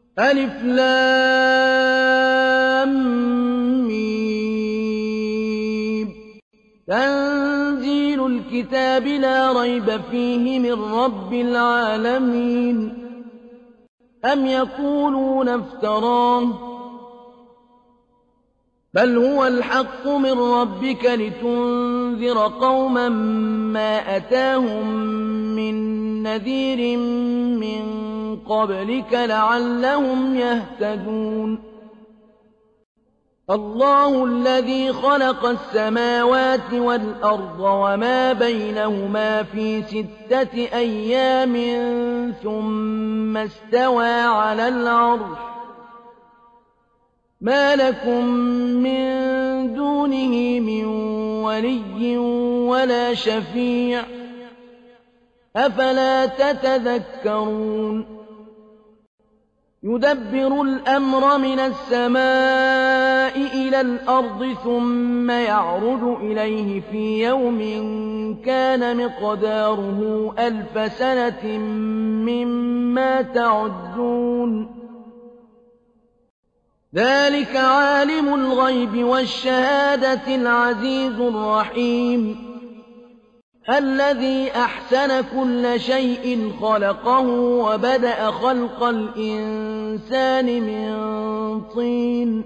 ألف لام ميم. تنزيل الكتاب لا ريب فيه من رب العالمين. أم يقولون افتراه بل هو الحق من ربك لتنذر قوما ما أتاهم من نذير من قبلك لعلهم يهتدون. الله الذي خلق السماوات والأرض وما بينهما في 6 أيام ثم استوى على العرش ما لكم من دونه من ولي ولا شفيع أفلا تتذكرون. يدبر الأمر من السماء إلى الأرض ثم يعرج إليه في يوم كان مقداره 1000 سنة مما تعدون. ذلك عالم الغيب والشهادة العزيز الرحيم الذي أحسن كل شيء خلقه وبدأ خلق الإنسان من طين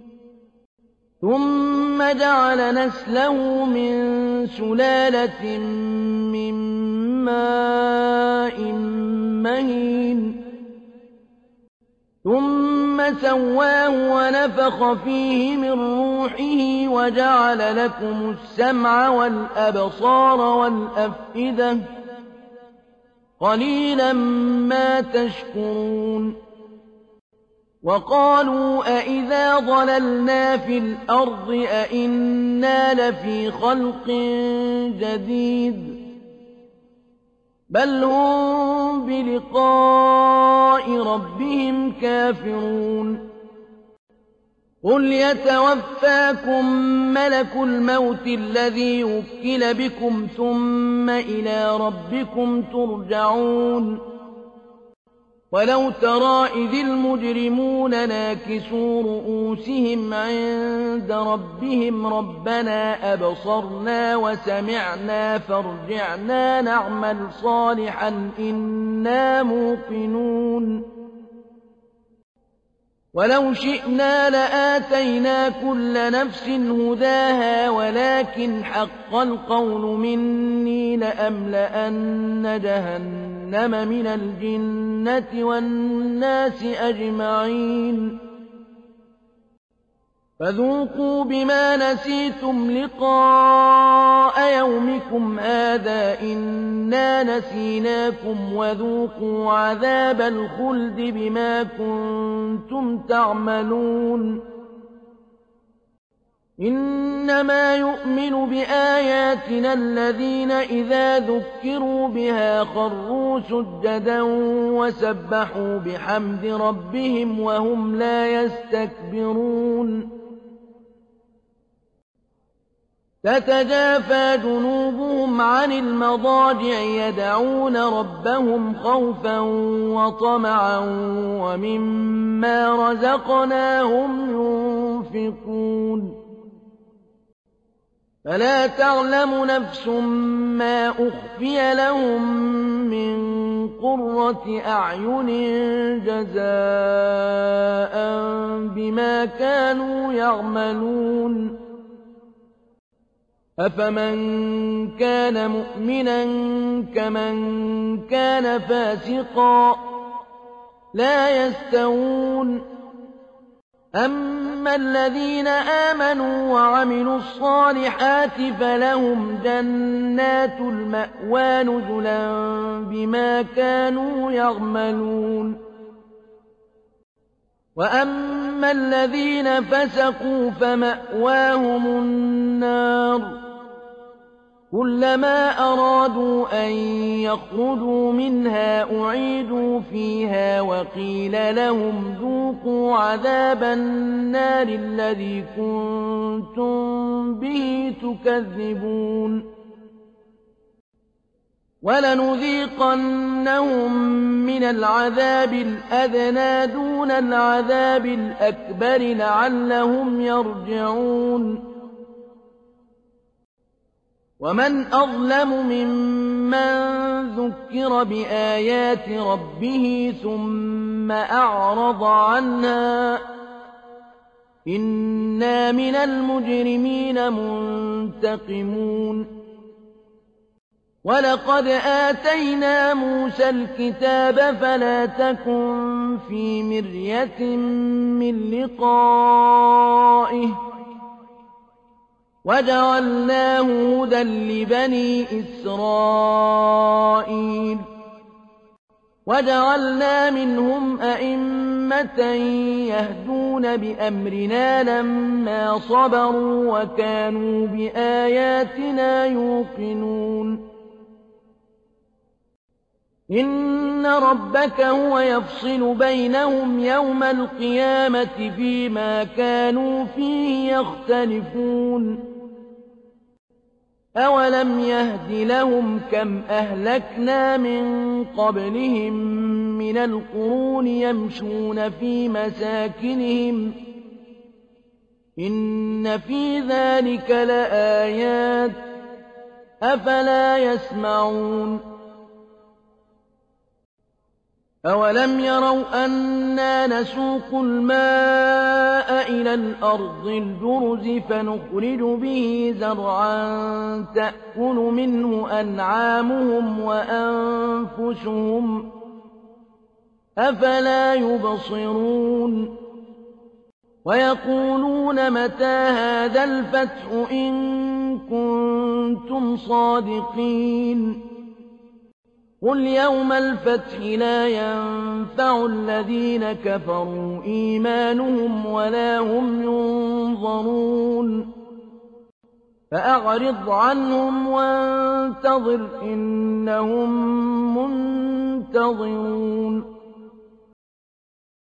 ثم جعل نسله من سلالة من ماء مهين ثم سواه ونفخ فيه من روحه وجعل لكم السمع والأبصار والأفئدة قليلا ما تشكرون. وقالوا أإذا ضللنا في الأرض أإنا لفي خلق جديد بل هم بلقاء ربهم كافرون. قل يتوفاكم ملك الموت الذي وكل بكم ثم إلى ربكم ترجعون. ولو ترى إذ المجرمون ناكسوا رؤوسهم عند ربهم ربنا أبصرنا وسمعنا فارجعنا نعمل صالحا إنا موقنون. ولو شئنا لآتينا كل نفس هداها ولكن حق القول مني لأملأن جهنم من الجنة والناس أجمعين. فذوقوا بما نسيتم لقاء يومكم هذا إنا نسيناكم وذوقوا عذاب الخلد بما كنتم تعملون. إنما يؤمن بآياتنا الذين إذا ذكروا بها خروا سجدا وسبحوا بحمد ربهم وهم لا يستكبرون. تتجافى جنوبهم عن المضاجع يدعون ربهم خوفا وطمعا ومما رزقناهم ينفقون. فلا تعلم نفس ما أخفي لهم من قرة أعين جزاء بما كانوا يعملون. أفمن كان مؤمنا كمن كان فاسقا لا يستوون. أما الذين آمنوا وعملوا الصالحات فلهم جنات المأوى نزلا بما كانوا يعملون. وأما الذين فسقوا فمأواهم النار كلما أرادوا أن يخرجوا منها أعيدوا فيها وقيل لهم ذوقوا عذاب النار الذي كنتم به تكذبون. وَلَنُذِيقَنَّهُم مِّنَ الْعَذَابِ الْأَدْنَىٰ دُونَ الْعَذَابِ الْأَكْبَرِ لَعَلَّهُمْ يَرْجِعُونَ وَمَنْ أَظْلَمُ مِمَّن ذُكِّرَ بِآيَاتِ رَبِّهِ ثُمَّ أَعْرَضَ عَنْهَا ۚ إِنَّا مِنَ الْمُجْرِمِينَ مُنتَقِمُونَ وَلَقَدْ آتَيْنَا مُوسَى الْكِتَابَ فَلَا تَكُن فِي مِرْيَةٍ مِّن لِّقَائِهِ وَجَعَلْنَاهُ هُدًى لِّبَنِي إِسْرَائِيلَ وَجَعَلْنَا مِنْهُمْ أَئِمَّةً يَهْدُونَ بِأَمْرِنَا لَمَّا صَبَرُوا وَكَانُوا بِآيَاتِنَا يُوقِنُونَ إِنَّ رَبَّكَ هُوَ يَفْصِلُ بَيْنَهُمْ يَوْمَ الْقِيَامَةِ فِيمَا كَانُوا فِيهِ يَخْتَلِفُونَ أَوَلَمْ يَهْدِ لَهُمْ كَمْ أَهْلَكْنَا مِن قَبْلِهِم مِّنَ الْقُرُونِ يَمْشُونَ فِي مَسَاكِنِهِمْ ۗ إِنَّ فِي ذَٰلِكَ لَآيَاتٍ ۖ أَفَلَا يَسْمَعُونَ أَوَلَمْ يَرَوْا أَنَّا نَسُوقُ الْمَاءَ إِلَى الْأَرْضِ الْجُرُزِ فَنُخْرِجُ بِهِ زَرْعًا تَأْكُلُ مِنْهُ أَنْعَامُهُمْ وَأَنفُسُهُمْ ۖ أَفَلَا يُبْصِرُونَ وَيَقُولُونَ مَتَىٰ هَٰذَا الْفَتْحُ إِن كُنتُمْ صَادِقِينَ قُلْ يَوْمَ الْفَتْحِ لَا يَنفَعُ الَّذِينَ كَفَرُوا إِيمَانُهُمْ وَلَا هُمْ يُنظَرُونَ فَأَعْرِضْ عَنْهُمْ وَانتَظِرْ إِنَّهُم مُّنتَظِرُونَ